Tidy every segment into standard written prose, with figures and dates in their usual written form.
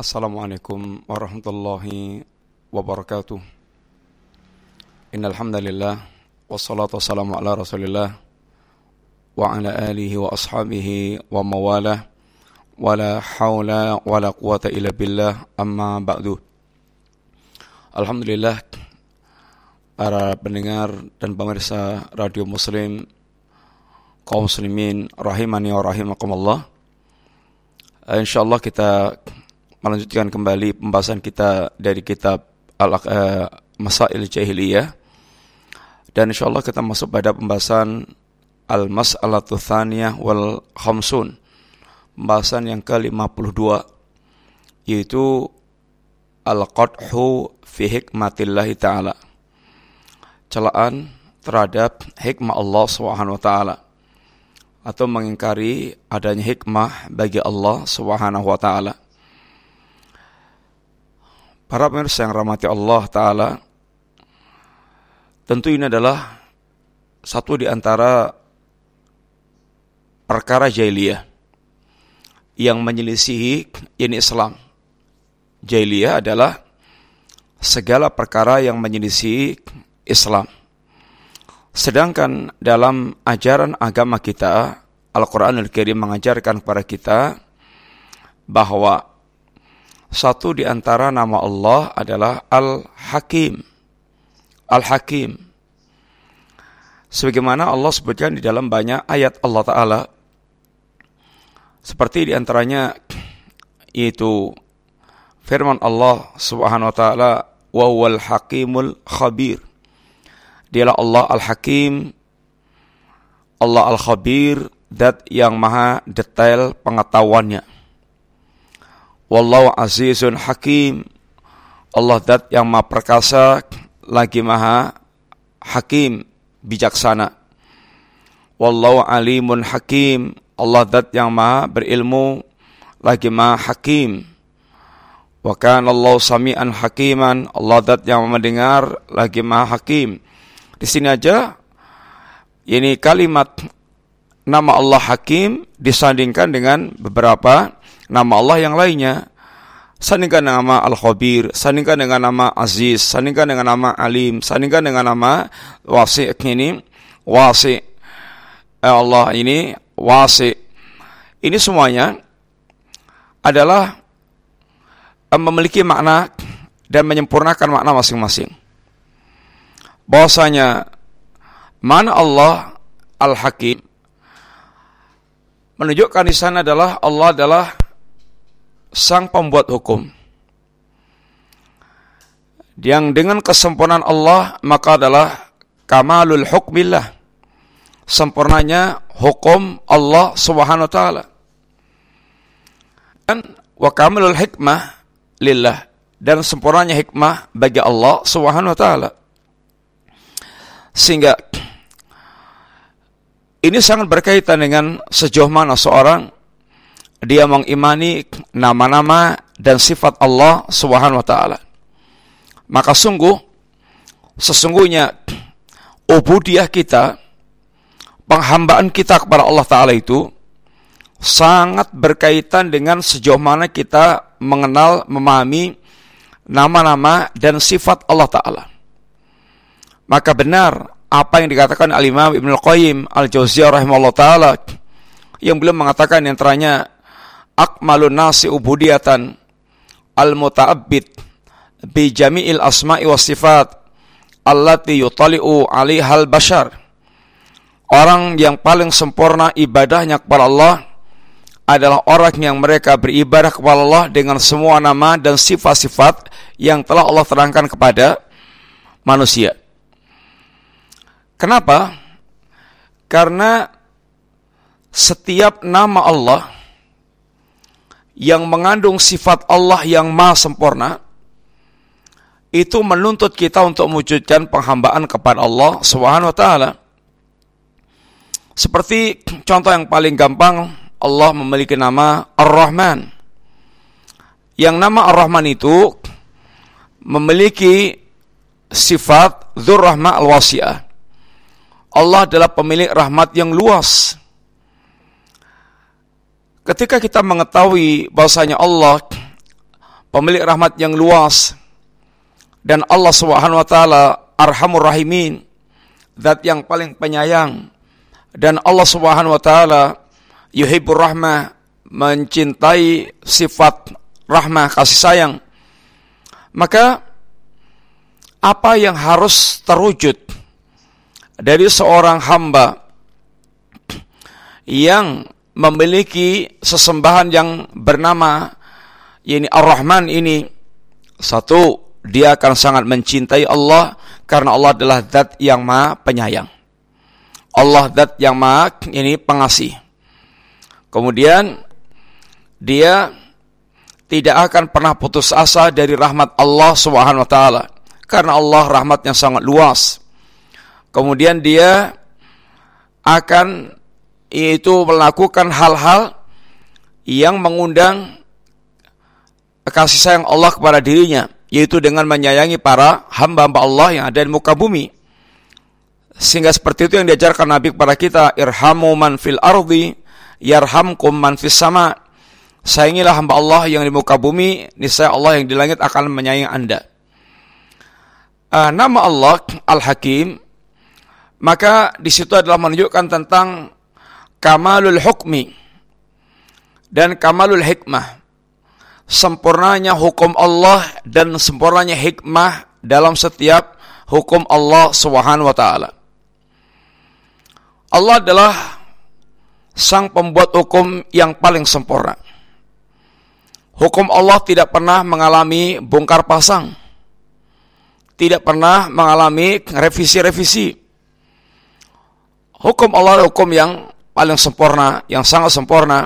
Assalamualaikum warahmatullahi wabarakatuh. Innal hamdalillah wassalatu wassalamu ala Rasulillah wa ala alihi wa ashabihi wa mawalah wala haula wala quwata illa billah, amma ba'du. Alhamdulillah, para pendengar dan pemirsa Radio Muslim, kaum muslimin rahimani wa rahimakumullah. Insyaallah kita melanjutkan kembali pembahasan kita dari kitab Masail Jahiliyah, dan insyaallah kita masuk pada pembahasan Al-Mas'alatu Tsaniyah wal Khamsun, pembahasan yang ke-52, yaitu Al-Qadhu fi hikmatillahi ta'ala, celaan terhadap hikmah Allah Subhanahu wa ta'ala, atau mengingkari adanya hikmah bagi Allah Subhanahu wa ta'ala. Para pemirsa yang rahmati Allah Ta'ala, tentu ini adalah satu di antara perkara jahiliyah yang menyelisihi ini Islam. Jahiliyah adalah segala perkara yang menyelisihi Islam. Sedangkan dalam ajaran agama kita, Al-Quranul Karim mengajarkan kepada kita bahwa satu di antara nama Allah adalah Al-Hakim. Al-Hakim. Sebagaimana Allah sebutkan di dalam banyak ayat Allah Ta'ala. Seperti di antaranya yaitu firman Allah Subhanahu wa Ta'ala, wa huwal hakimul khabir. Dialah Allah Al-Hakim, Allah Al-Khabir, zat yang maha detail pengetahuannya. Wallahu azizun hakim, Allah zat yang maha perkasa lagi maha hakim, bijaksana. Wallahu alimun hakim, Allah zat yang maha berilmu lagi maha hakim. Wa kana Allahu sami'an hakiman, Allah zat yang mendengar lagi maha hakim. Di sini aja ini kalimat nama Allah Hakim disandingkan dengan beberapa nama Allah yang lainnya. Sandingkan nama Al-Khabir, sandingkan dengan nama Aziz, sandingkan dengan nama Alim, sandingkan dengan nama Wasi' ini, Wasi'. Allah ini Wasi'. Ini semuanya adalah memiliki makna dan menyempurnakan makna masing-masing. Bahwasanya mana Allah Al-Hakim menunjukkan di sana adalah Allah adalah sang pembuat hukum, yang dengan kesempurnaan Allah maka adalah kamalul hukmillah, sempurnanya hukum Allah Subhanahu wa ta'ala, dan wa kamalul hikmah lillah, dan sempurnanya hikmah bagi Allah Subhanahu wa ta'ala. Sehingga ini sangat berkaitan dengan sejauh mana seorang dia mengimani nama-nama dan sifat Allah Subhanahu wa ta'ala. Maka sesungguhnya ubudiyah kita, penghambaan kita kepada Allah Ta'ala itu sangat berkaitan dengan sejauh mana kita mengenal, memahami nama-nama dan sifat Allah Ta'ala. Maka benar apa yang dikatakan Al-Imam Ibnu Qayyim Al-Jauziyah rahimahullah ta'ala, yang beliau mengatakan yang teranya akmalun nasi ubudiyatan al-muta'abbid bi jami'il asma'i was sifat allati yutali'u 'alaihal bashar. Orang yang paling sempurna ibadahnya kepada Allah adalah orang yang mereka beribadah kepada Allah dengan semua nama dan sifat-sifat yang telah Allah terangkan kepada manusia. Kenapa? Karena setiap nama Allah yang mengandung sifat Allah yang maha sempurna itu menuntut kita untuk mewujudkan penghambaan kepada Allah Subhanahu wa ta'ala. Seperti contoh yang paling gampang, Allah memiliki nama Ar-Rahman. Yang nama Ar-Rahman itu memiliki sifat Dzur Rahmah Al-Wasi'ah. Allah adalah pemilik rahmat yang luas. Ketika kita mengetahui bahwasanya Allah pemilik rahmat yang luas, dan Allah Subhanahu wa taala Arhamur Rahimin, zat yang paling penyayang, dan Allah Subhanahu wa taala yuhibbur rahmah, mencintai sifat rahmah, kasih sayang. Maka apa yang harus terwujud dari seorang hamba yang memiliki sesembahan yang bernama ini Ar-Rahman ini? Satu, dia akan sangat mencintai Allah karena Allah adalah zat yang maha penyayang. Allah zat yang maha ini pengasih. Kemudian dia tidak akan pernah putus asa dari rahmat Allah Subhanahu wa taala karena Allah rahmatnya sangat luas. Kemudian dia akan melakukan hal-hal yang mengundang kasih sayang Allah kepada dirinya, yaitu dengan menyayangi para hamba-hamba Allah yang ada di muka bumi. Sehingga seperti itu yang diajarkan Nabi kepada kita, irhamu man fil ardi yarhamkum man fis sama. Sayangilah hamba Allah yang di muka bumi, niscaya Allah yang di langit akan menyayangi Anda. Nama Allah Al-Hakim, maka di situ adalah menunjukkan tentang kamalul hukmi dan kamalul hikmah, sempurnanya hukum Allah dan sempurnanya hikmah dalam setiap hukum Allah Subhanahu wa taala. Allah adalah sang pembuat hukum yang paling sempurna. Hukum Allah tidak pernah mengalami bongkar pasang, tidak pernah mengalami revisi-revisi. Hukum Allah adalah hukum yang paling sempurna, yang sangat sempurna.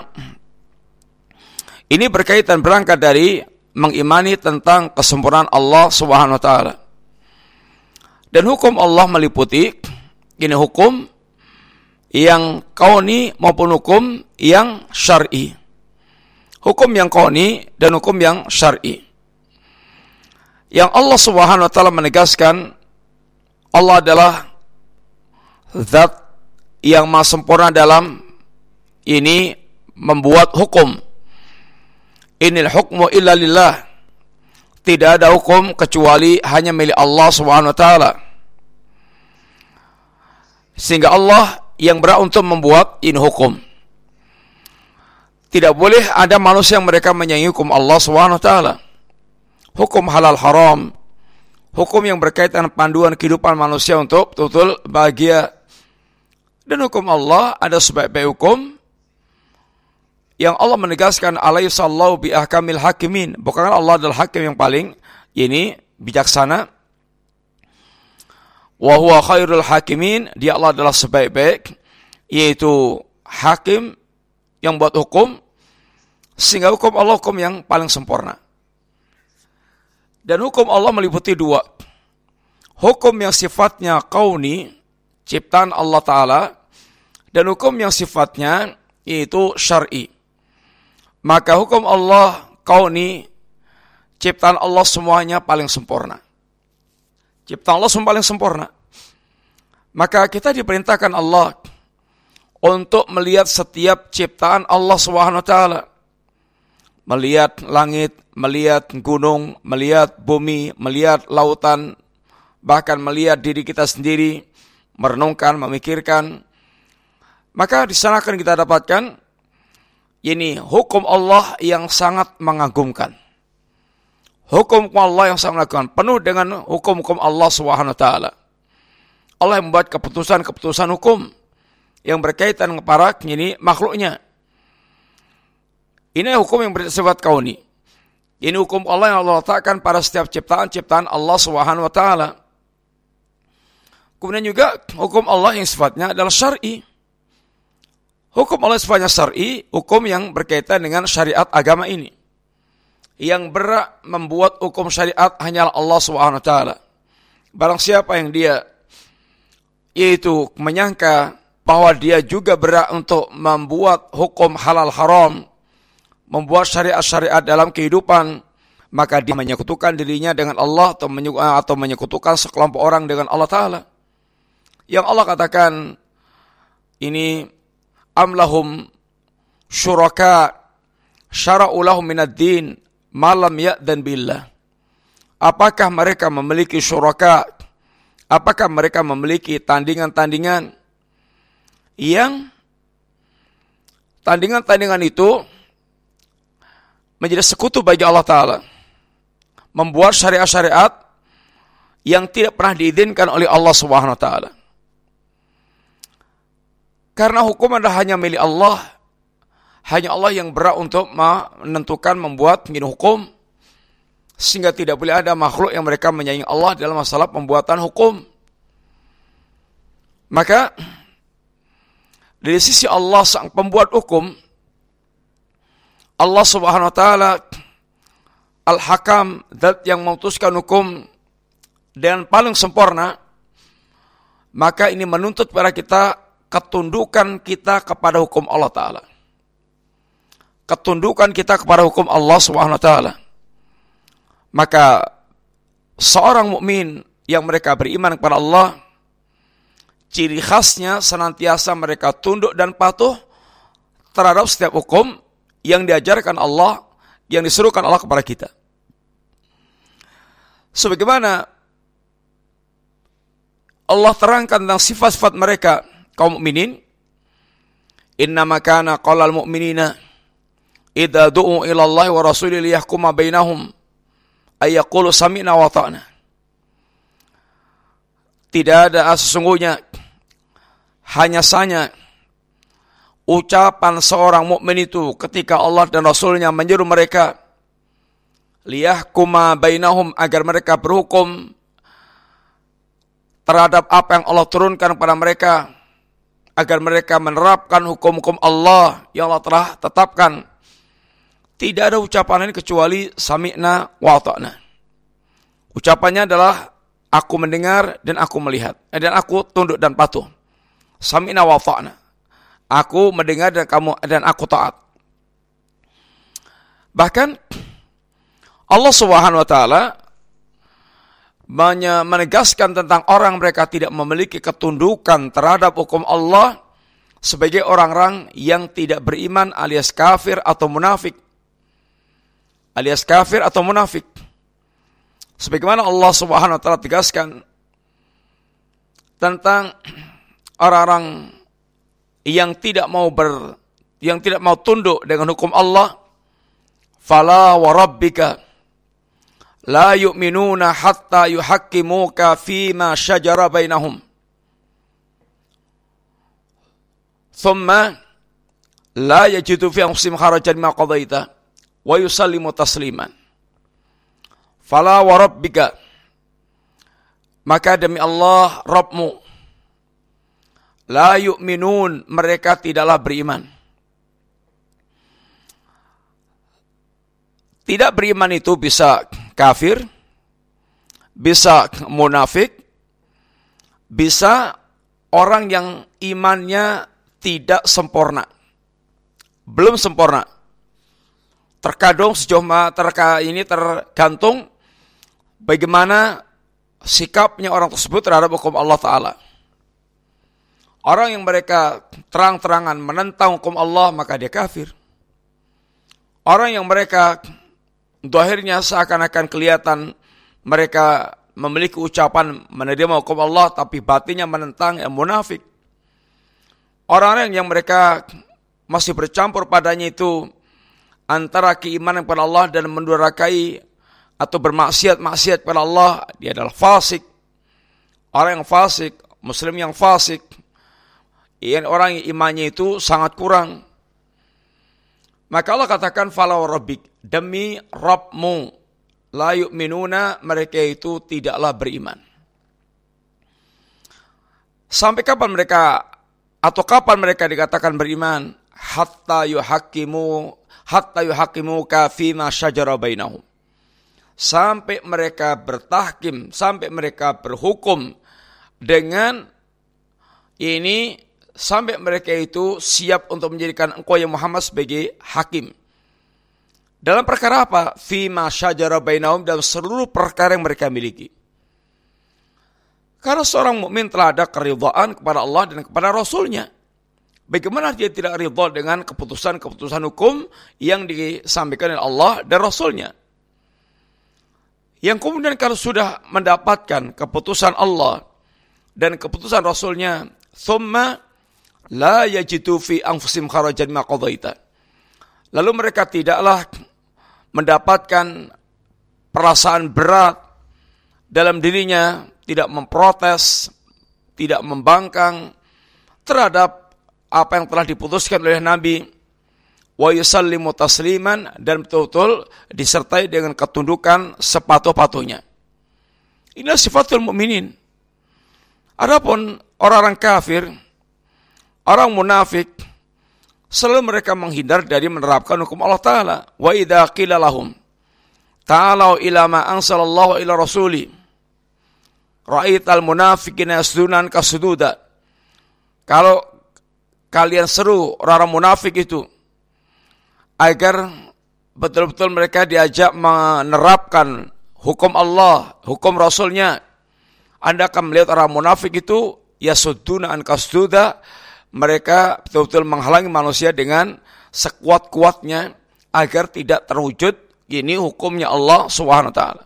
Ini berkaitan berangkat dari mengimani tentang kesempurnaan Allah Subhanahu wa taala. Dan hukum Allah meliputi ini hukum yang kauni maupun hukum yang syar'i. Hukum yang kauni dan hukum yang syar'i. Yang Allah Subhanahu wa taala menegaskan, Allah adalah zat yang maha sempurna dalam ini membuat hukum. Inil hukmu illa lillah. Tidak ada hukum kecuali hanya milik Allah Subhanahu wa taala. Sehingga Allah yang berhak untuk membuat ini hukum. Tidak boleh ada manusia yang mereka menyaingi hukum Allah Subhanahu wa taala. Hukum halal haram, hukum yang berkaitan panduan kehidupan manusia untuk betul bahagia. Dan hukum Allah ada sebaik-baik hukum yang Allah menegaskan alaihissallahu bi ahkamil hakimin. Bukan Allah adalah hakim yang paling ini bijaksana. Wa huwa khairul hakimin, dia Allah adalah sebaik-baik yaitu hakim yang buat hukum, sehingga hukum Allah hukum yang paling sempurna. Dan hukum Allah meliputi dua. Hukum yang sifatnya kauni, ciptaan Allah Ta'ala, dan hukum yang sifatnya yaitu syar'i. Maka hukum Allah kauni, ciptaan Allah semuanya paling sempurna. Ciptaan Allah semua paling sempurna. Maka kita diperintahkan Allah untuk melihat setiap ciptaan Allah Subhanahu wa taala. Melihat langit, melihat gunung, melihat bumi, melihat lautan, bahkan melihat diri kita sendiri, merenungkan, memikirkan. Maka di sana akan kita dapatkan ini hukum Allah yang sangat mengagumkan. Hukum Allah yang sangat mengagumkan, penuh dengan hukum-hukum Allah Subhanahu wa taala. Allah yang membuat keputusan-keputusan hukum yang berkaitan dengan para ini makhluknya. Ini hukum yang bersifat kauni. Ini hukum Allah yang Allah letakkan pada setiap ciptaan-ciptaan Allah Subhanahu wa taala. Kemudian juga hukum Allah yang sifatnya adalah syar'i. Hukum Allah sifatnya syar'i, hukum yang berkaitan dengan syariat agama ini. Yang berhak membuat hukum syariat hanyalah Allah Subhanahu wa taala. Barang siapa yang dia yaitu menyangka bahwa dia juga berhak untuk membuat hukum halal haram, membuat syariat-syariat dalam kehidupan, maka dia menyekutukan dirinya dengan Allah atau menyekutukan sekelompok orang dengan Allah Ta'ala. Yang Allah katakan, ini amlahum syuraka syara'u lahum minad din malam ya'dan billah. Apakah mereka memiliki syuraka? Apakah mereka memiliki tandingan-tandingan yang tandingan-tandingan itu menjadi sekutu bagi Allah Ta'ala, membuat syariat-syariat yang tidak pernah diizinkan oleh Allah Subhanahu Wa Ta'ala. Karena hukum adalah hanya milik Allah, hanya Allah yang berhak untuk menentukan, membuat, menjadi hukum, sehingga tidak boleh ada makhluk yang mereka menyaingi Allah dalam masalah pembuatan hukum. Maka dari sisi Allah sang pembuat hukum, Allah Subhanahu Wa Ta'ala Al-Hakam, zat yang memutuskan hukum dengan paling sempurna, maka ini menuntut pada kita ketundukan kita kepada hukum Allah Ta'ala. Ketundukan kita kepada hukum Allah Subhanahu Wa Ta'ala. Maka seorang mukmin yang mereka beriman kepada Allah, ciri khasnya senantiasa mereka tunduk dan patuh terhadap setiap hukum yang diajarkan Allah, yang disuruhkan Allah kepada kita. Sebagaimana Allah terangkan tentang sifat-sifat mereka, kaum mukminin, innama kana qaulal mu'minina idza du'u ila Allah wa rasulihi liyahkuma bainahum ay yaqulu sami'na wa ata'na. Tidak ada sesungguhnya, hanya saja ucapan seorang mukmin itu ketika Allah dan Rasulnya menyuruh mereka liyahkuma bainahum, agar mereka berhukum terhadap apa yang Allah turunkan kepada mereka, agar mereka menerapkan hukum-hukum Allah yang Allah telah tetapkan. Tidak ada ucapan lain kecuali sami'na wa ata'na. Ucapannya adalah aku mendengar dan aku melihat, dan aku tunduk dan patuh. Sami'na wa ata'na. Aku mendengar dan aku taat. Bahkan Allah Subhanahu Wa Ta'ala menegaskan tentang orang mereka tidak memiliki ketundukan terhadap hukum Allah sebagai orang-orang yang tidak beriman alias kafir atau munafik. Sebagaimana Allah Subhanahu Wa Ta'ala tegaskan tentang orang-orang yang tidak mau tunduk dengan hukum Allah, fala wa rabbika la yu'minuna hatta yuhaqqimuka fima shajara bainahum thumma la yajidu fi anfusihim harajan mimma qadaita wa yusallimu tasliman. Fala wa rabbika, maka demi Allah Rabbmu, la yu'minun, mereka tidaklah beriman. Tidak beriman itu bisa kafir, bisa munafik, bisa orang yang imannya tidak sempurna, belum sempurna. Terkadang tergantung bagaimana sikapnya orang tersebut terhadap hukum Allah Ta'ala. Orang yang mereka terang-terangan menentang hukum Allah, maka dia kafir. Orang yang mereka zahirnya seakan-akan kelihatan mereka memiliki ucapan menerima hukum Allah, tapi batinnya menentang, yang munafik. Orang-orang yang mereka masih bercampur padanya itu antara keimanan kepada Allah dan mendurhakai atau bermaksiat kepada Allah, dia adalah fasik. Orang yang fasik, muslim yang fasik, orang yang imannya itu sangat kurang. Maka Allah katakan fala rabbik, demi Rabbmu, la yu'minuna, mereka itu tidaklah beriman. Sampai kapan mereka dikatakan beriman? Hatta yuhaqqimuka fima syajara bainahum. Sampai mereka bertahkim, sampai mereka berhukum dengan ini, sampai mereka itu siap untuk menjadikan engkau yang Muhammad sebagai hakim. Dalam perkara apa? Fima syajara bainahum, dalam seluruh perkara yang mereka miliki. Karena seorang mukmin telah ada keridhaan kepada Allah dan kepada Rasulnya. Bagaimana dia tidak ridha dengan keputusan-keputusan hukum yang disampaikan oleh Allah dan Rasulnya? yang kemudian kalau sudah mendapatkan keputusan Allah dan keputusan Rasulnya, thumma la yajidu fi anfusim kharajan ma qadaita, lalu mereka tidaklah mendapatkan perasaan berat dalam dirinya, tidak memprotes, tidak membangkang terhadap apa yang telah diputuskan oleh Nabi, wa yusallimu tasliman, dan betul-betul disertai dengan ketundukan sepatuh-patuhnya. Inilah sifatul mukminin. Adapun orang-orang kafir, orang munafik, selalu mereka menghindar dari menerapkan hukum Allah Ta'ala. Wa idza qila lahum ta'alau ila ma anzalallahu ila rasuli ra'aital munafiqina yasdunan kasududa. Kalau kalian seru orang-orang munafik itu agar betul-betul mereka diajak menerapkan hukum Allah, hukum Rasulnya, Anda akan melihat orang munafik itu yasudduna an kasududa, mereka betul-betul menghalangi manusia dengan sekuat-kuatnya agar tidak terwujud ini hukumnya Allah Subhanahu wa taala.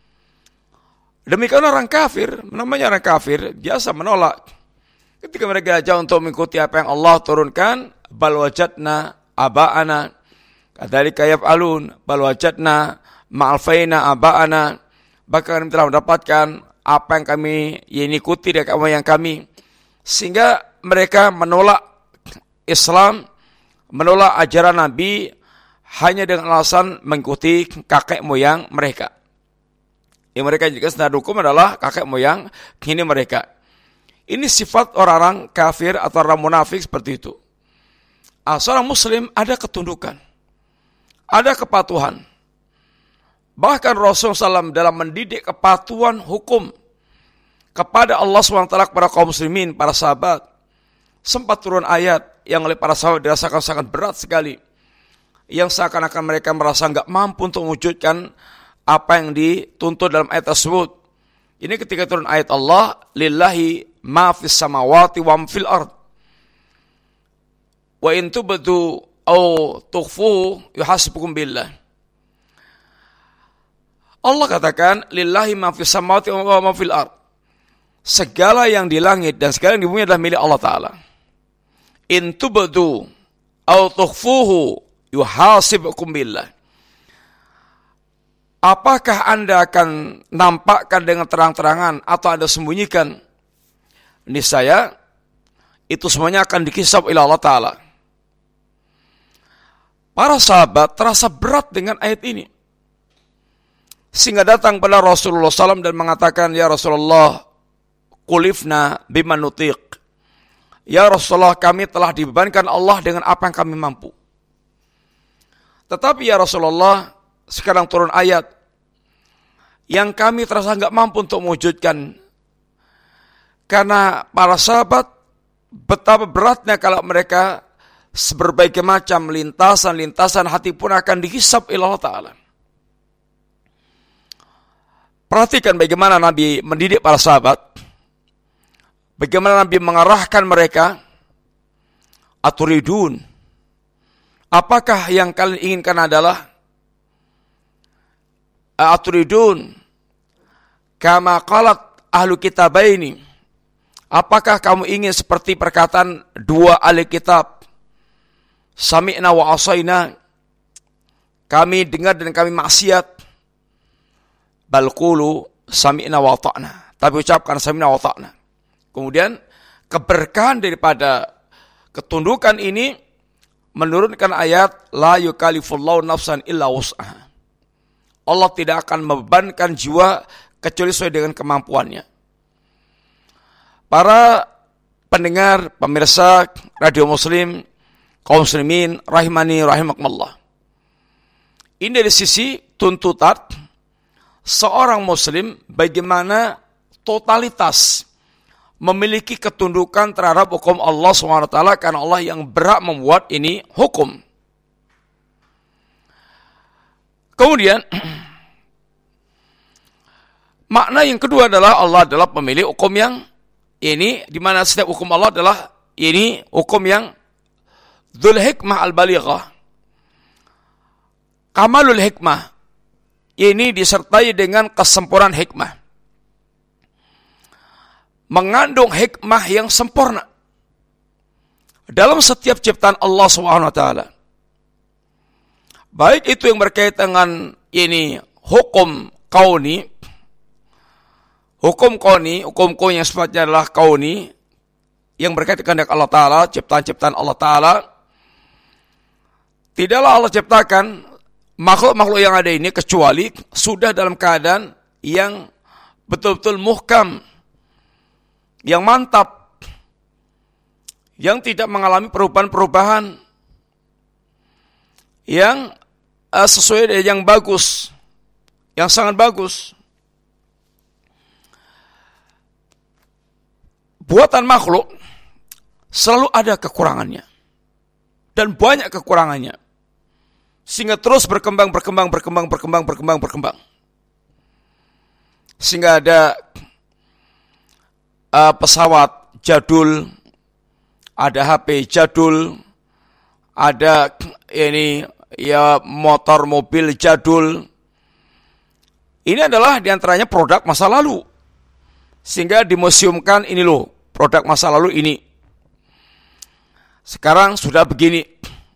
Demikian orang kafir, namanya orang kafir biasa menolak. Ketika mereka diajak untuk mengikuti apa yang Allah turunkan, bal wajadna aba'ana kadzalika yaf'alun, bal wajadna ma'alfaina aba'ana, bahkan kami telah mendapatkan apa yang kami ikuti dari yang kami, sehingga mereka menolak Islam, menolak ajaran Nabi hanya dengan alasan mengikuti kakek moyang mereka. Yang mereka juga standar hukum adalah kakek moyang kini mereka. Ini sifat orang-orang kafir atau orang munafik seperti itu. Seorang muslim ada ketundukan, ada kepatuhan. Bahkan Rasulullah SAW dalam mendidik kepatuhan hukum kepada Allah SWT kepada kaum muslimin, para sahabat, sempat turun ayat yang oleh para sahabat dirasakan sangat berat sekali, yang seakan-akan mereka merasa enggak mampu untuk mewujudkan apa yang dituntut dalam ayat tersebut. Ini ketika turun ayat Allah, lillahi ma fis samawati wa ma fil ard, wa in tubdu au tukhfuhu yuhasibukum billah. Allah katakan lillahi ma fis samawati wa ma fil ard, segala yang di langit dan segala yang di bumi adalah milik Allah Ta'ala. In tubdu au tukhfuhu yuhasibukum billah. Apakah Anda akan nampakkan dengan terang-terangan atau Anda sembunyikan? Niscaya itu semuanya akan dikisap oleh Allah Ta'ala. Para sahabat terasa berat dengan ayat ini, sehingga datang pada Rasulullah SAW dan mengatakan, ya Rasulullah, kulifna bima nutiq. Ya Rasulullah, kami telah dibebankan Allah dengan apa yang kami mampu. Tetapi ya Rasulullah, sekarang turun ayat yang kami terasa enggak mampu untuk mewujudkan. Karena para sahabat betapa beratnya kalau mereka berbagai macam lintasan-lintasan hati pun akan dihisap oleh Allah Ta'ala. Perhatikan bagaimana Nabi mendidik para sahabat, bagaimana Nabi mengarahkan mereka. Aturidun, apakah yang kalian inginkan adalah aturidun kama qalat ahlu kitabaini, apakah kamu ingin seperti perkataan dua ahli kitab, sami'na wa asaina, kami dengar dan kami maksiat, bal qulu sami'na wa ata'na, tapi ucapkan sami'na wa ata'na. Kemudian keberkahan daripada ketundukan ini menurunkan ayat la yukallifullahu nafsan illa wus'aha. Allah tidak akan membebankan jiwa kecuali sesuai dengan kemampuannya. Para pendengar, pemirsa Radio Muslim, kaum muslimin rahimani rahimakumullah. Ini dari sisi tuntutan seorang muslim bagaimana totalitas memiliki ketundukan terhadap hukum Allah SWT, karena Allah yang berhak membuat ini hukum. Kemudian makna yang kedua adalah Allah adalah pemilik hukum yang ini, di mana setiap hukum Allah adalah ini hukum yang dzul hikmah al-balighah, kamalul hikmah, ini disertai dengan kesempurnaan hikmah. Mengandung hikmah yang sempurna dalam setiap ciptaan Allah SWT. Baik itu yang berkaitan dengan ini hukum kauni, hukum yang sifatnya adalah kauni, yang berkaitan dengan Allah Ta'ala, ciptaan-ciptaan Allah Ta'ala. Tidaklah Allah ciptakan makhluk-makhluk yang ada ini kecuali sudah dalam keadaan yang betul-betul muhkam, yang mantap, yang tidak mengalami perubahan-perubahan, yang sesuai dengan yang bagus, yang sangat bagus. Buatan makhluk selalu ada kekurangannya, dan banyak kekurangannya, sehingga terus berkembang. Sehingga ada pesawat jadul, ada HP jadul, ada ini ya motor mobil jadul. Ini adalah diantaranya produk masa lalu, sehingga dimuseumkan, ini loh produk masa lalu ini. Sekarang sudah begini.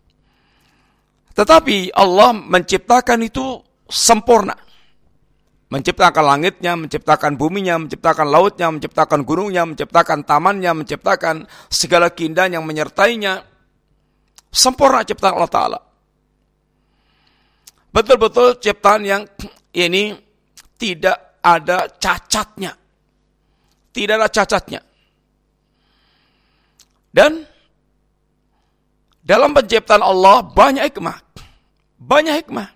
Tetapi Allah menciptakan itu sempurna. Menciptakan langitnya, menciptakan buminya, menciptakan lautnya, menciptakan gunungnya, menciptakan tamannya, menciptakan segala keindahan yang menyertainya. Sempurna ciptaan Allah Ta'ala. Betul-betul ciptaan yang ini tidak ada cacatnya. Tidak ada cacatnya. Dan dalam penciptaan Allah banyak hikmah. Banyak hikmah.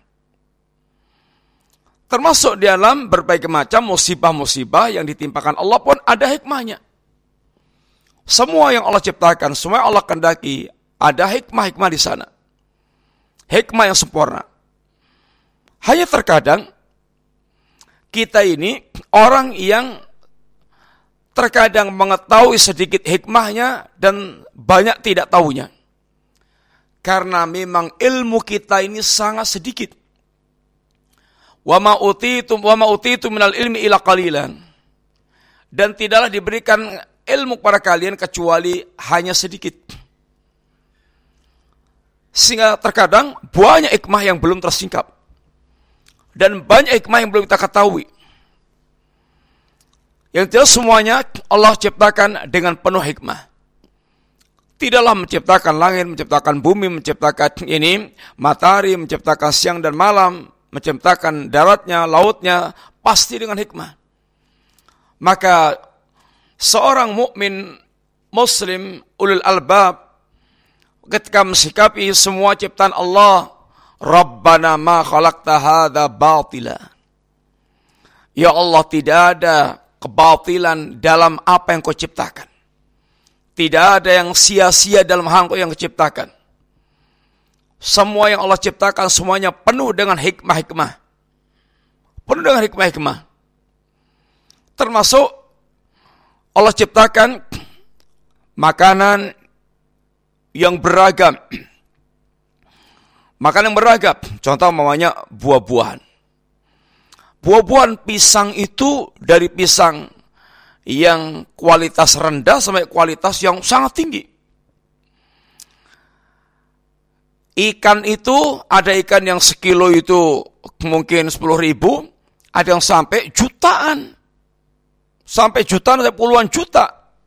Termasuk di dalam berbagai macam musibah-musibah yang ditimpakan Allah pun ada hikmahnya. Semua yang Allah ciptakan, semua yang Allah kehendaki, ada hikmah-hikmah di sana. Hikmah yang sempurna. Hanya terkadang kita ini orang yang terkadang mengetahui sedikit hikmahnya dan banyak tidak tahunya. Karena memang ilmu kita ini sangat sedikit. Wa ma utitu minal ilmi illa qalilan. Dan tidaklah diberikan ilmu kepada kalian kecuali hanya sedikit. Sehingga terkadang banyak hikmah yang belum tersingkap. Dan banyak hikmah yang belum kita ketahui. Yang jelas semuanya Allah ciptakan dengan penuh hikmah. Tidaklah menciptakan langit, menciptakan bumi, menciptakan ini matahari, menciptakan siang dan malam, menciptakan daratnya, lautnya, pasti dengan hikmah. Maka seorang mukmin muslim ulul albab ketika mensikapi semua ciptaan Allah, Rabbana ma khalaqta hadza batila. Ya Allah, tidak ada kebatilan dalam apa yang kau ciptakan. Tidak ada yang sia-sia dalam hal yang kau ciptakan. Semua yang Allah ciptakan semuanya penuh dengan hikmah-hikmah. Penuh dengan hikmah-hikmah. Termasuk Allah ciptakan makanan yang beragam. Makanan yang beragam. Contoh namanya buah-buahan. Buah-buahan pisang itu dari pisang yang kualitas rendah sampai kualitas yang sangat tinggi. Ikan itu ada ikan yang sekilo itu mungkin 10.000, ada yang sampai jutaan. Sampai jutaan atau puluhan juta.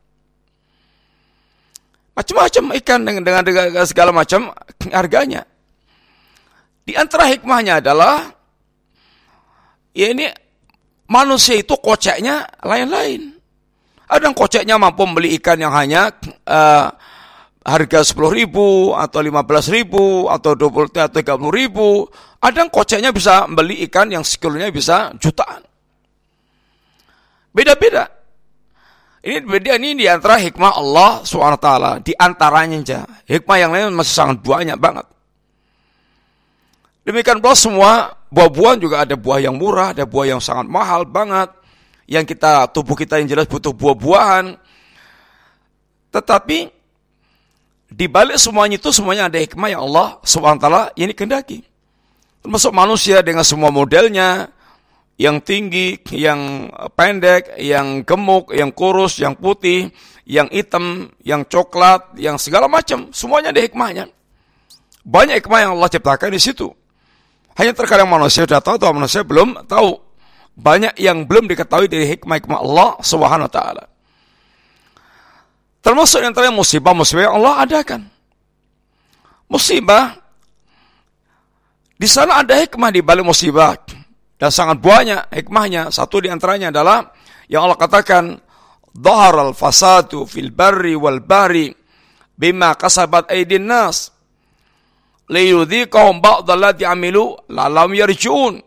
Macam-macam ikan dengan segala macam harganya. Di antara hikmahnya adalah ya ini manusia itu koceknya lain-lain. Ada yang koceknya mampu membeli ikan yang hanya harga 10.000 atau 15.000 atau 20 atau 30.000. Ada yang koceknya bisa membeli ikan yang sekilonya bisa jutaan. Beda-beda. Ini beda, ini di antara hikmah Allah SWT. Di antaranya aja. Hikmah yang lain masih sangat banyak banget. Demikian pula semua buah-buahan juga ada buah yang murah, ada buah yang sangat mahal banget. Yang tubuh kita yang jelas butuh buah-buahan. Tetapi di balik semuanya itu semuanya ada hikmah yang Allah SWT ini kehendaki. Termasuk manusia dengan semua modelnya, yang tinggi, yang pendek, yang gemuk, yang kurus, yang putih, yang hitam, yang coklat, yang segala macam. Semuanya ada hikmahnya. Banyak hikmah yang Allah ciptakan di situ. Hanya terkadang manusia sudah tahu atau manusia belum tahu. Banyak yang belum diketahui dari hikmah-hikmah Allah Subhanahu wa taala. Termasuk yang terakhir musibah-musibah yang Allah adakan. Musibah, di sana ada hikmah di balik musibah. Dan sangat banyak hikmahnya. Satu di antaranya adalah yang Allah katakan, "Dhaharal fasadu fil barri wal bahri bima kasabat aydin nas liyudhiqahum ba'dal ladzi amilu la'allahum yarji'un."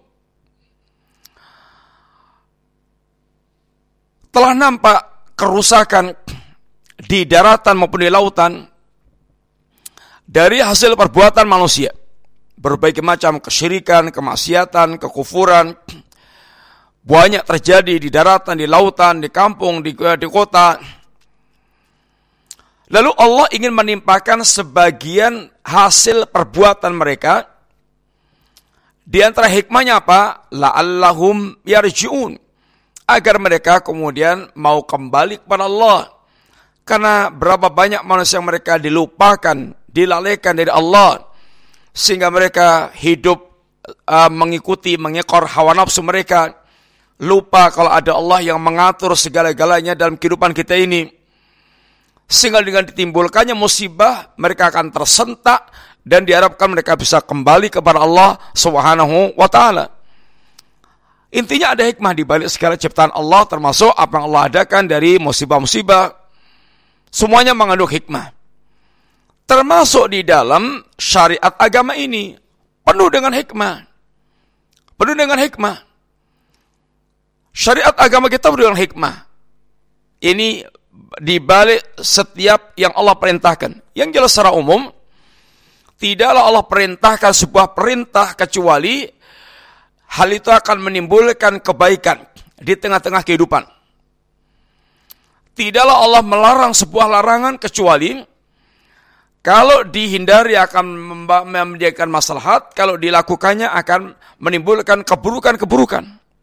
Telah nampak kerusakan di daratan maupun di lautan dari hasil perbuatan manusia. Berbagai macam kesyirikan, kemaksiatan, kekufuran banyak terjadi di daratan, di lautan, di kampung, di kota. Lalu Allah ingin menimpakan sebagian hasil perbuatan mereka. Di antara hikmahnya apa? La'allahum yarji'un, agar mereka kemudian mau kembali kepada Allah. Karena berapa banyak manusia yang mereka dilupakan, dilalaikan dari Allah, sehingga mereka hidup mengekor hawa nafsu mereka, lupa kalau ada Allah yang mengatur segala-galanya dalam kehidupan kita ini. Sehingga dengan ditimbulkannya musibah, mereka akan tersentak dan diharapkan mereka bisa kembali kepada Allah Subhanahu wa taala. Intinya ada hikmah di balik segala ciptaan Allah, termasuk apa yang Allah adakan dari musibah-musibah. Semuanya mengandung hikmah. Termasuk di dalam syariat agama ini penuh dengan hikmah. Penuh dengan hikmah. Syariat agama kita penuh dengan hikmah. Ini di balik setiap yang Allah perintahkan. Yang jelas secara umum, tidaklah Allah perintahkan sebuah perintah kecuali hal itu akan menimbulkan kebaikan di tengah-tengah kehidupan. Tidaklah Allah melarang sebuah larangan kecuali kalau dihindari akan menyediakan maslahat, kalau dilakukannya akan menimbulkan keburukan-keburukan.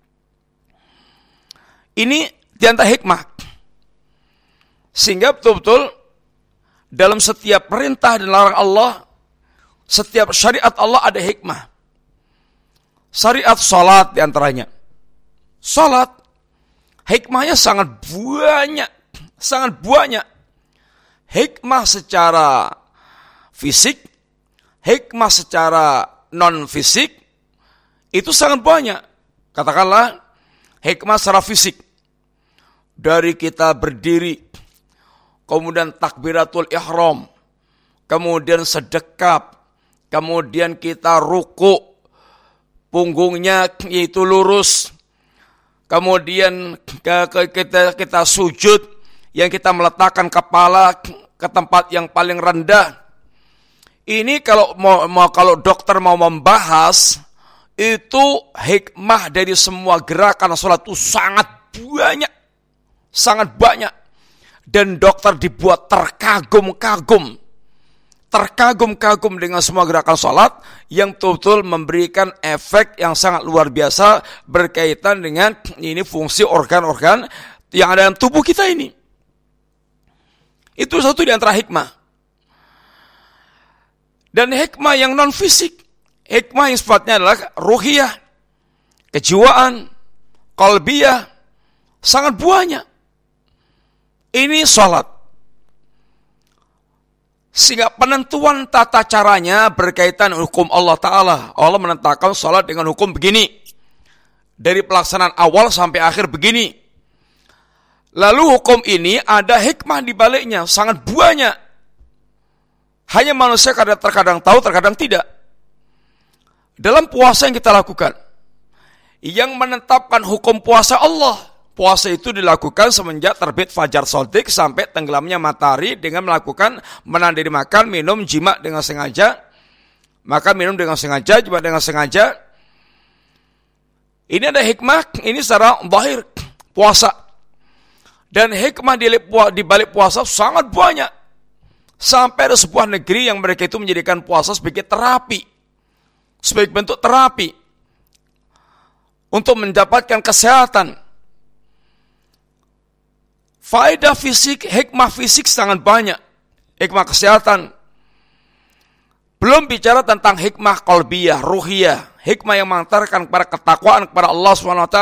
Ini di antara hikmah. Sehingga betul-betul dalam setiap perintah dan larang Allah, setiap syariat Allah ada hikmah. Syariat salat di antaranya. Salat, hikmahnya sangat banyak. Sangat banyak. Hikmah secara fisik, hikmah secara non-fisik, itu sangat banyak. Katakanlah, hikmah secara fisik. Dari kita berdiri, kemudian takbiratul ihram, kemudian sedekap, kemudian kita ruku, punggungnya yaitu lurus, kemudian kita sujud, yang kita meletakkan kepala ke tempat yang paling rendah. Ini kalau dokter mau membahas, itu hikmah dari semua gerakan sholat itu sangat banyak. Sangat banyak. Dan dokter dibuat terkagum-kagum dengan semua gerakan sholat yang betul-betul memberikan efek yang sangat luar biasa berkaitan dengan ini fungsi organ-organ yang ada dalam tubuh kita ini. Itu satu di antara hikmah. Dan hikmah yang non-fisik, hikmah yang sifatnya adalah ruhiyah, kejiwaan, qalbiyah, sangat banyak. Ini sholat. Sehingga penentuan tata caranya berkaitan hukum Allah Ta'ala. Allah menetapkan sholat dengan hukum begini. Dari pelaksanaan awal sampai akhir begini. Lalu hukum ini ada hikmah di baliknya, sangat banyak. Hanya manusia terkadang tahu, terkadang tidak. Dalam puasa yang kita lakukan, yang menetapkan hukum puasa Allah. Puasa itu dilakukan semenjak terbit fajar shadiq sampai tenggelamnya matahari dengan melakukan menahan diri makan, minum, jima dengan sengaja. Makan, minum dengan sengaja, jima dengan sengaja. Ini ada hikmah, ini secara zahir, puasa. Dan hikmah di balik puasa sangat banyak. Sampai ada sebuah negeri yang mereka itu menjadikan puasa sebagai terapi. sebagai bentuk terapi untuk mendapatkan kesehatan. Faedah fisik, hikmah fisik sangat banyak. Hikmah kesehatan. Belum bicara tentang hikmah qalbiyah, ruhiyah, hikmah yang mengantarkan kepada ketakwaan kepada Allah SWT.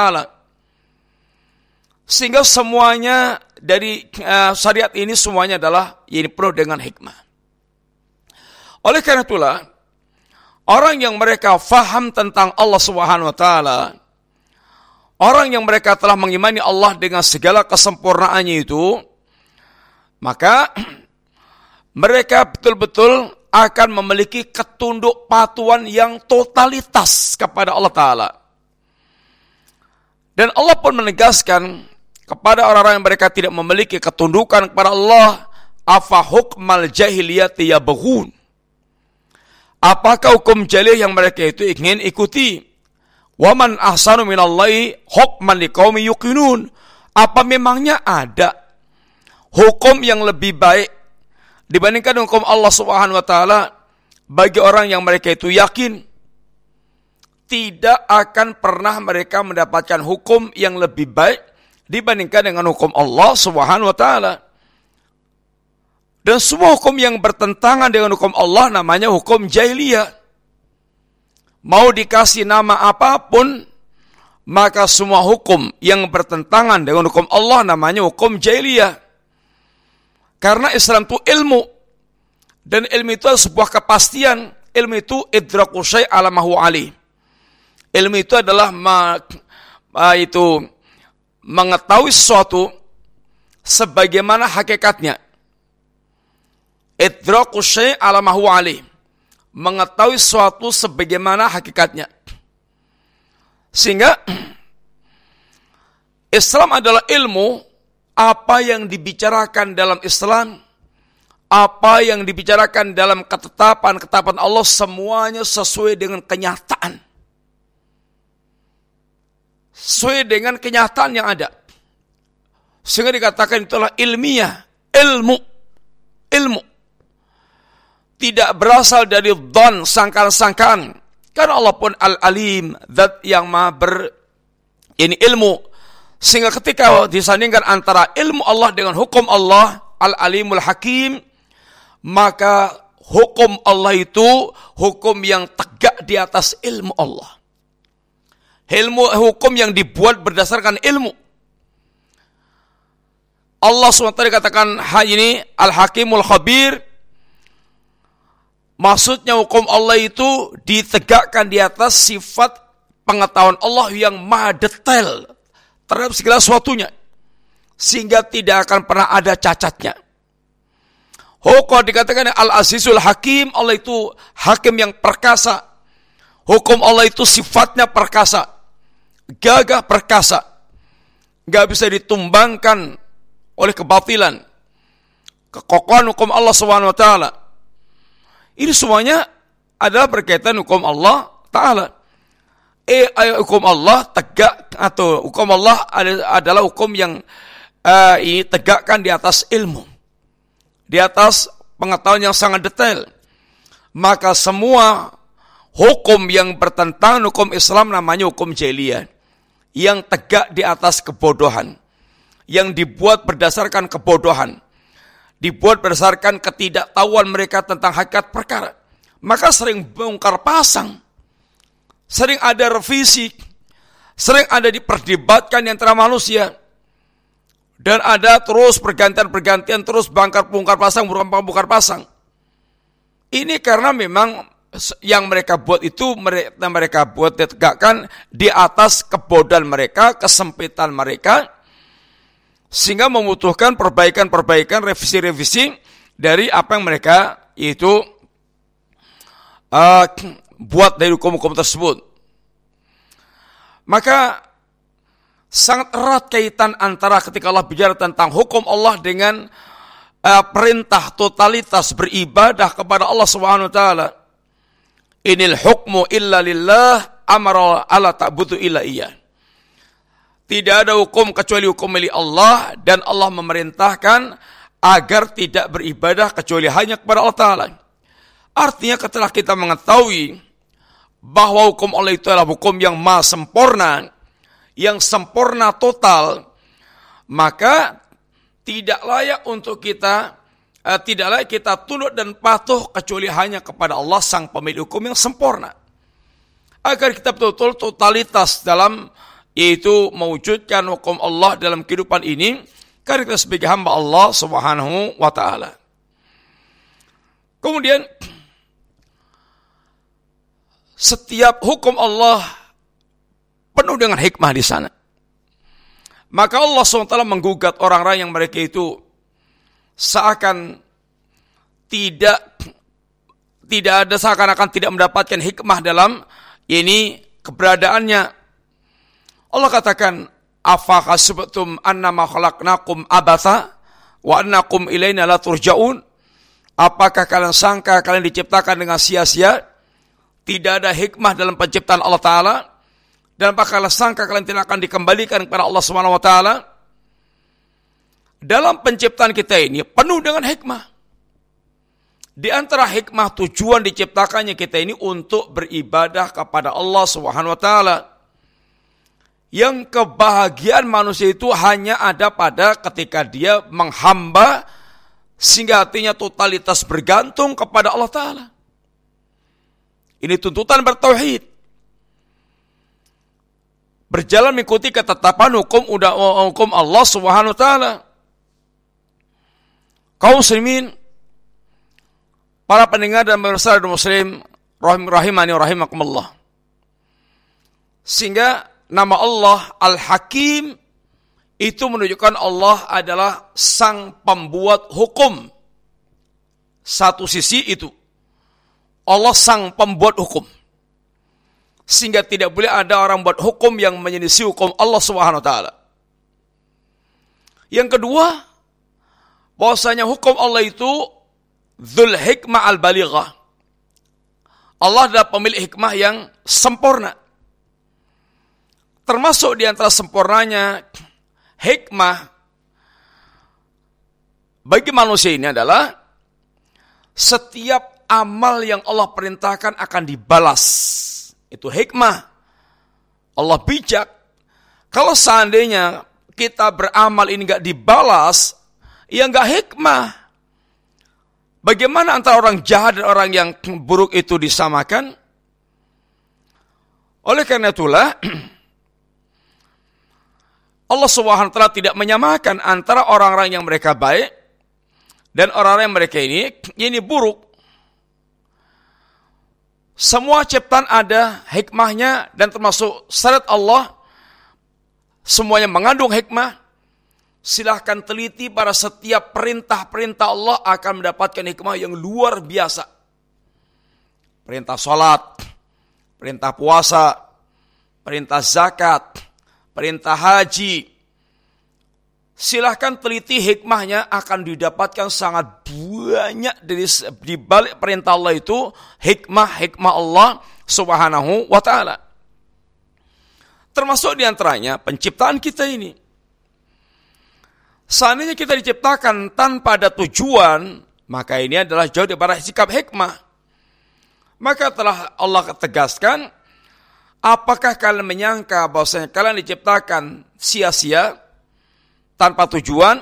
Sehingga semuanya dari syariat ini semuanya adalah ini penuh dengan hikmah. Oleh karena itulah, orang yang mereka faham tentang Allah SWT, orang yang mereka telah mengimani Allah dengan segala kesempurnaannya itu, maka mereka betul-betul akan memiliki ketunduk patuhan yang totalitas kepada Allah Ta'ala. Dan Allah pun menegaskan kepada orang-orang yang mereka tidak memiliki ketundukan kepada Allah, afa hukmal jahiliyati yabghun. Apakah hukum jahiliyah yang mereka itu ingin ikuti? Wa man ahsanu minallahi hukman liqaumin yuqinun. Apa memangnya ada hukum yang lebih baik dibandingkan hukum Allah Subhanahu wa taala bagi orang yang mereka itu yakin? Tidak akan pernah mereka mendapatkan hukum yang lebih baik dibandingkan dengan hukum Allah Subhanahu wa taala. Dan semua hukum yang bertentangan dengan hukum Allah namanya hukum jahiliyah. Mau dikasih nama apapun, maka semua hukum yang bertentangan dengan hukum Allah namanya hukum jahiliyah. Karena Islam itu ilmu. Dan ilmu itu adalah sebuah kepastian. Ilmu itu idraku syai' ala ma huwa alih. Ilmu itu adalah mengetahui sesuatu sebagaimana hakikatnya. Idraku syai' ala ma huwa alih. Mengetahui sesuatu sebagaimana hakikatnya. Sehingga Islam adalah ilmu. Apa yang dibicarakan dalam Islam, apa yang dibicarakan dalam ketetapan Allah, semuanya sesuai dengan kenyataan. Sesuai dengan kenyataan yang ada. Sehingga dikatakan itulah ilmiah, ilmu. Tidak berasal dari dhan, sangkaan-sangkaan. Karena Allah pun al-alim, zat yang maha ini ilmu. Sehingga ketika disandingkan antara ilmu Allah dengan hukum Allah, al-alimul hakim, maka hukum Allah itu hukum yang tegak di atas ilmu Allah. Hukum yang dibuat berdasarkan ilmu. Allah SWT dikatakan ini al-hakimul khabir. Maksudnya hukum Allah itu ditegakkan di atas sifat pengetahuan Allah yang maha detail terhadap segala sesuatunya, sehingga tidak akan pernah ada cacatnya. Hukum dikatakan al-azizul hakim, Allah itu hakim yang perkasa. Hukum Allah itu sifatnya perkasa, gagah perkasa, gak bisa ditumbangkan oleh kebatilan. Kekokohan hukum Allah SWT. Ini semuanya adalah berkaitan hukum Allah Ta'ala. Hukum Allah tegak, atau hukum Allah adalah hukum yang ini tegakkan di atas ilmu, di atas pengetahuan yang sangat detail. Maka semua hukum yang bertentangan hukum Islam namanya hukum jahiliyah, yang tegak di atas kebodohan, yang dibuat berdasarkan kebodohan, dibuat berdasarkan ketidaktahuan mereka tentang hakikat perkara. Maka sering bongkar pasang, sering ada revisi, sering ada diperdebatkan di antara manusia. Dan ada terus pergantian-pergantian, terus bongkar pasang. Ini karena memang yang mereka buat itu, mereka buat ditegakkan di atas kebodohan mereka, kesempitan mereka, sehingga membutuhkan perbaikan-perbaikan, revisi-revisi dari apa yang mereka itu buat dari hukum-hukum tersebut. Maka sangat erat kaitan antara ketika Allah bicara tentang hukum Allah dengan perintah totalitas beribadah kepada Allah Subhanahu wa taala. Inil hukmu illa lillah amara alla ta'budu illa iyyah. Tidak ada hukum kecuali hukum milik Allah, dan Allah memerintahkan agar tidak beribadah kecuali hanya kepada Allah Ta'ala. Artinya setelah kita mengetahui bahwa hukum Allah itu adalah hukum yang maha sempurna, yang sempurna total, maka tidak layak untuk kita tunduk dan patuh kecuali hanya kepada Allah sang pemilik hukum yang sempurna. Agar kita betul-betul totalitas dalam yaitu mewujudkan hukum Allah dalam kehidupan ini, karena kita sebagai hamba Allah Subhanahu wa taala. Kemudian setiap hukum Allah penuh dengan hikmah di sana. Maka Allah SWT menggugat orang-orang yang mereka itu seakan seakan-akan tidak mendapatkan hikmah dalam ini keberadaannya. Allah katakan, afa hasibtum annama khalaqnakum abatha wa annakum ilaina la turja'un. Apakah kalian sangka kalian diciptakan dengan sia-sia? Tidak ada hikmah dalam penciptaan Allah Ta'ala? Dan apakah kalian sangka kalian tidak akan dikembalikan kepada Allah Subhanahu wa Ta'ala? Dalam penciptaan kita ini penuh dengan hikmah. Di antara hikmah tujuan diciptakannya kita ini untuk beribadah kepada Allah Subhanahu wa Ta'ala. Yang kebahagiaan manusia itu hanya ada pada ketika dia menghamba, sehingga hatinya totalitas bergantung kepada Allah Ta'ala. Ini tuntutan bertauhid. Berjalan mengikuti ketetapan hukum Allah Subhanahu wa Ta'ala. Kaum muslimin, para pendengar dan pemirsa radio muslim rahimani rahimakumullah. Sehingga nama Allah Al-Hakim itu menunjukkan Allah adalah sang pembuat hukum. Satu sisi itu Allah sang pembuat hukum. Sehingga tidak boleh ada orang buat hukum yang menyelisih hukum Allah Subhanahu wa taala. Yang kedua, bahwasanya hukum Allah itu dzul hikmah al-balighah. Allah adalah pemilik hikmah yang sempurna. Termasuk di antara sempurnanya hikmah bagi manusia ini adalah setiap amal yang Allah perintahkan akan dibalas. Itu hikmah. Allah bijak. Kalau seandainya kita beramal ini enggak dibalas, ya enggak hikmah. Bagaimana antara orang jahat dan orang yang buruk itu disamakan? Oleh karena itulah Allah Subhanahu wa taala tidak menyamakan antara orang-orang yang mereka baik dan orang-orang yang mereka ini buruk. Semua ciptaan ada hikmahnya dan termasuk syariat Allah semuanya mengandung hikmah. Silahkan teliti pada setiap perintah-perintah Allah akan mendapatkan hikmah yang luar biasa. Perintah sholat, perintah puasa, perintah zakat, perintah haji. Silahkan teliti hikmahnya akan didapatkan sangat banyak di balik perintah Allah itu hikmah Allah Subhanahu wa taala. Termasuk di antaranya penciptaan kita ini. Seandainya kita diciptakan tanpa ada tujuan, maka ini adalah jauh daripada sikap hikmah. Maka telah Allah tegaskan, apakah kalian menyangka bahwasanya kalian diciptakan sia-sia tanpa tujuan?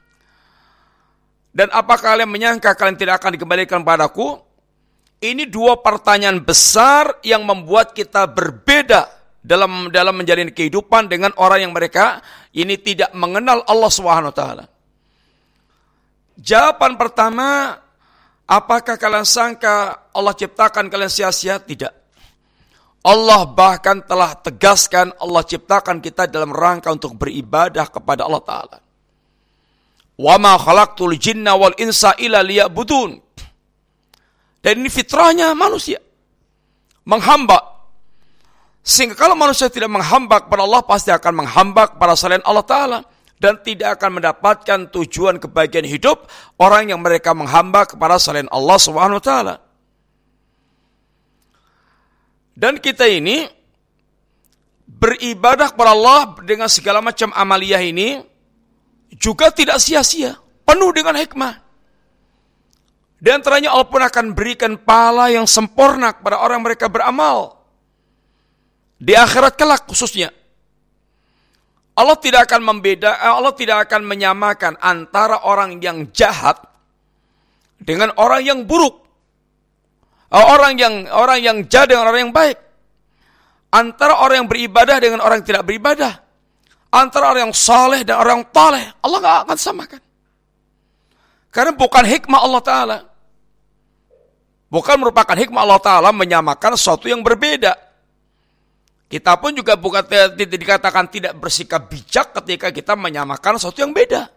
Dan apakah kalian menyangka kalian tidak akan dikembalikan padaku? Ini dua pertanyaan besar yang membuat kita berbeda dalam menjalani kehidupan dengan orang yang mereka ini tidak mengenal Allah Subhanahu wa taala. Jawaban pertama, apakah kalian sangka Allah ciptakan kalian sia-sia? Tidak. Allah bahkan telah tegaskan Allah ciptakan kita dalam rangka untuk beribadah kepada Allah Ta'ala. Wa ma khalaqtul jinna wal insa illa liya'budun. Dan ini fitrahnya manusia. Menghamba. Sehingga kalau manusia tidak menghamba kepada Allah, pasti akan menghamba kepada selain Allah Ta'ala. Dan tidak akan mendapatkan tujuan kebahagiaan hidup orang yang mereka menghamba kepada selain Allah Subhanahu wa taala. Dan kita ini beribadah kepada Allah dengan segala macam amaliyah ini juga tidak sia-sia, penuh dengan hikmah. Di antaranya Allah pun akan berikan pahala yang sempurna kepada orang mereka beramal. Di akhirat kelak khususnya. Allah tidak akan menyamakan antara orang yang jahat dengan orang yang buruk. Orang yang jahat dengan orang yang baik. Antara orang yang beribadah dengan orang yang tidak beribadah. Antara orang yang saleh dan orang yang taleh. Allah tidak akan samakan. Karena bukan hikmah Allah Ta'ala. Bukan merupakan hikmah Allah Ta'ala menyamakan sesuatu yang berbeda. Kita pun juga bukan dikatakan tidak bersikap bijak ketika kita menyamakan sesuatu yang beda.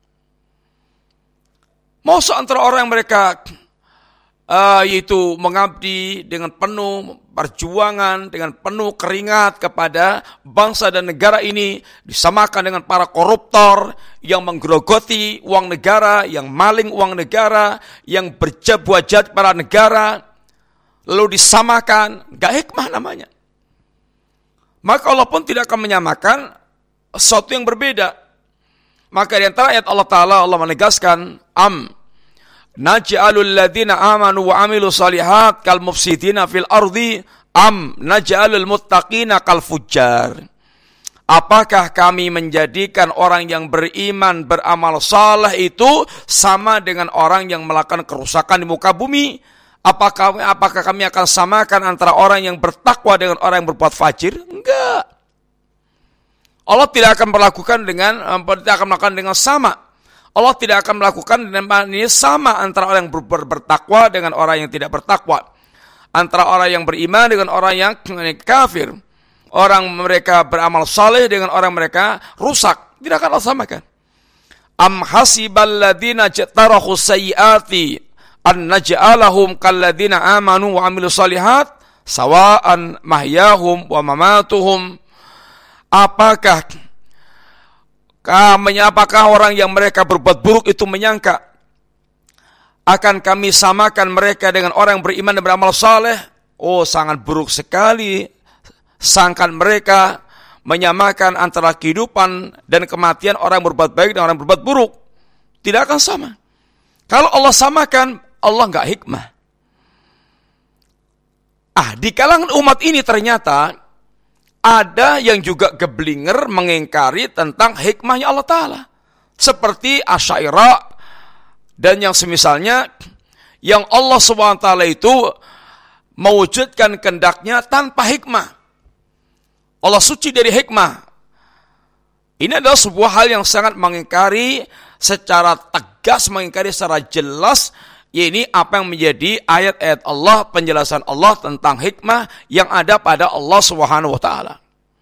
Masa antara orang yang mereka yaitu mengabdi dengan penuh perjuangan, dengan penuh keringat kepada bangsa dan negara ini disamakan dengan para koruptor yang menggerogoti uang negara, yang maling uang negara, yang berbuat pada negara, lalu disamakan, gak hikmah namanya. Maka Allah pun tidak akan menyamakan sesuatu yang berbeda. Maka di antara ayat Allah Ta'ala, Allah menegaskan, naj'alul ladzina amanu wa amilu salihat kal mufsidina fil ardi naj'alul muttaqina kal fujjar. Apakah kami menjadikan orang yang beriman beramal saleh itu sama dengan orang yang melakukan kerusakan di muka bumi? Apakah kami akan samakan antara orang yang bertakwa dengan orang yang berbuat fajir? Enggak. Allah tidak akan melakukan dengan sama. Allah tidak akan melakukan ini sama antara orang yang bertakwa dengan orang yang tidak bertakwa. Antara orang yang beriman dengan orang yang kafir. Orang mereka beramal saleh dengan orang mereka rusak. Tidak akan Allah samakan. Am hasibal ladzina jatarahu sayyiati an naj'alahum kalladzina amanu wa amilus shalihat sawa'an mahyahum wa mamatuhum. Apakah orang yang mereka berbuat buruk itu menyangka akan kami samakan mereka dengan orang yang beriman dan beramal saleh? Oh, sangat buruk sekali sangkaan mereka menyamakan antara kehidupan dan kematian orang yang berbuat baik dan orang yang berbuat buruk. Tidak akan sama. Kalau Allah samakan, Allah enggak hikmah. Di kalangan umat ini ternyata ada yang juga geblinger mengingkari tentang hikmahnya Allah Ta'ala. Seperti Asy'ariyah dan yang semisalnya, yang Allah SWT itu mewujudkan kehendaknya tanpa hikmah. Allah suci dari hikmah. Ini adalah sebuah hal yang sangat mengingkari secara tegas, mengingkari secara jelas. Ini apa yang menjadi ayat-ayat Allah, penjelasan Allah tentang hikmah yang ada pada Allah Subhanahu wa taala.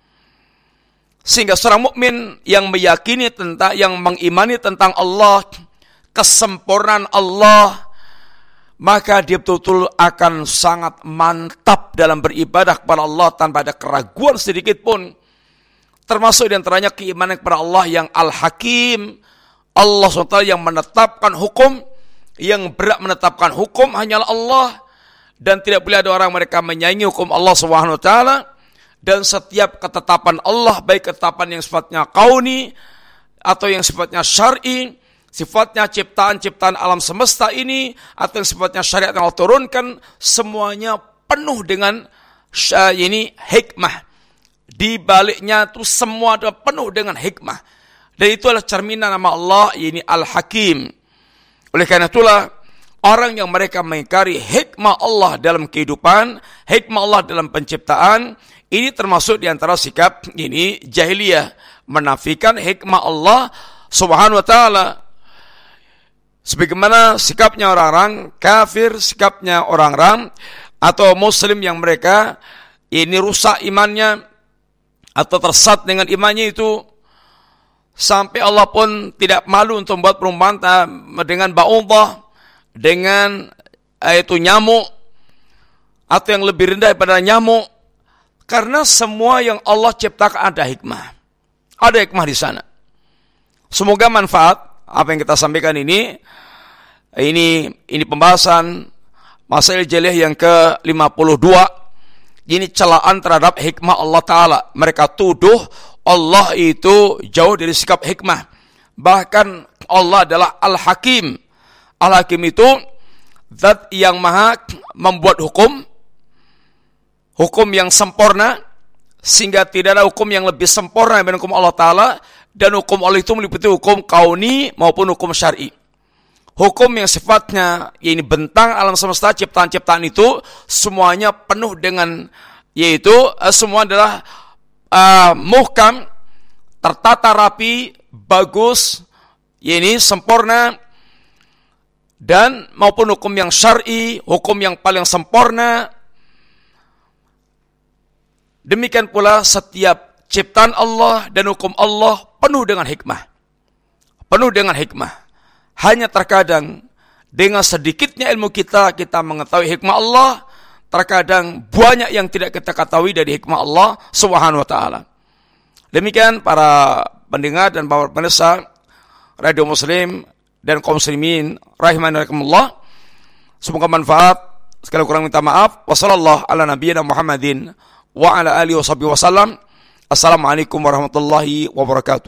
Sehingga seorang mukmin yang meyakini tentang, yang mengimani tentang Allah, kesempurnaan Allah, maka dia betul-betul akan sangat mantap dalam beribadah kepada Allah tanpa ada keraguan sedikit pun. Termasuk di antaranya keimanan kepada Allah yang Al-Hakim, Allah SWT yang menetapkan hukum. Yang berhak menetapkan hukum hanyalah Allah, dan tidak boleh ada orang mereka menyaingi hukum Allah Subhanahu wa taala. Dan setiap ketetapan Allah, baik ketetapan yang sifatnya kauni atau yang sifatnya syar'i, sifatnya ciptaan-ciptaan alam semesta ini atau yang sifatnya syariat yang Allah turunkan, semuanya penuh dengan hikmah. Di baliknya itu semua penuh dengan hikmah. Dan itu adalah cerminan nama Allah, ini Al-Hakim. Oleh karena itulah orang yang mereka mengingkari hikmah Allah dalam kehidupan, hikmah Allah dalam penciptaan, ini termasuk di antara sikap ini jahiliyah, menafikan hikmah Allah Subhanahu wa taala. Sebagaimana sikapnya orang-orang kafir, sikapnya orang-orang atau muslim yang mereka ini rusak imannya atau tersesat dengan imannya itu, sampai Allah pun tidak malu untuk membuat perumpamaan dengan ba'udah, dengan itu nyamuk, atau yang lebih rendah daripada nyamuk. Karena semua yang Allah ciptakan ada hikmah. Ada hikmah di sana. Semoga manfaat apa yang kita sampaikan ini pembahasan Masail Jalih yang ke-52. Ini celaan terhadap hikmah Allah Ta'ala. Mereka tuduh Allah itu jauh dari sikap hikmah. Bahkan Allah adalah Al-Hakim. Al-Hakim itu zat yang maha membuat hukum yang sempurna, sehingga tidak ada hukum yang lebih sempurna daripada hukum Allah Ta'ala, dan hukum Allah itu meliputi hukum kauni maupun hukum syar'i. Hukum yang sifatnya ini bentang alam semesta, ciptaan-ciptaan itu semuanya penuh dengan, yaitu semua adalah muhkam, tertata rapi, bagus, ini sempurna. Dan maupun hukum yang syar'i, hukum yang paling sempurna. Demikian pula setiap ciptaan Allah dan hukum Allah penuh dengan hikmah. Penuh dengan hikmah. Hanya terkadang dengan sedikitnya ilmu kita mengetahui hikmah Allah. Terkadang banyak yang tidak kita ketahui dari hikmah Allah Subhanahu wa ta'ala. Demikian para pendengar dan para pemirsa Radio Muslim dan kaum muslimin rahimani rahimakumullah. Semoga manfaat. Sekali kurang minta maaf. Wassallallahu ala nabiyyina Muhammadin wa ala alihi washabihi wasallam. Assalamualaikum warahmatullahi wabarakatuh.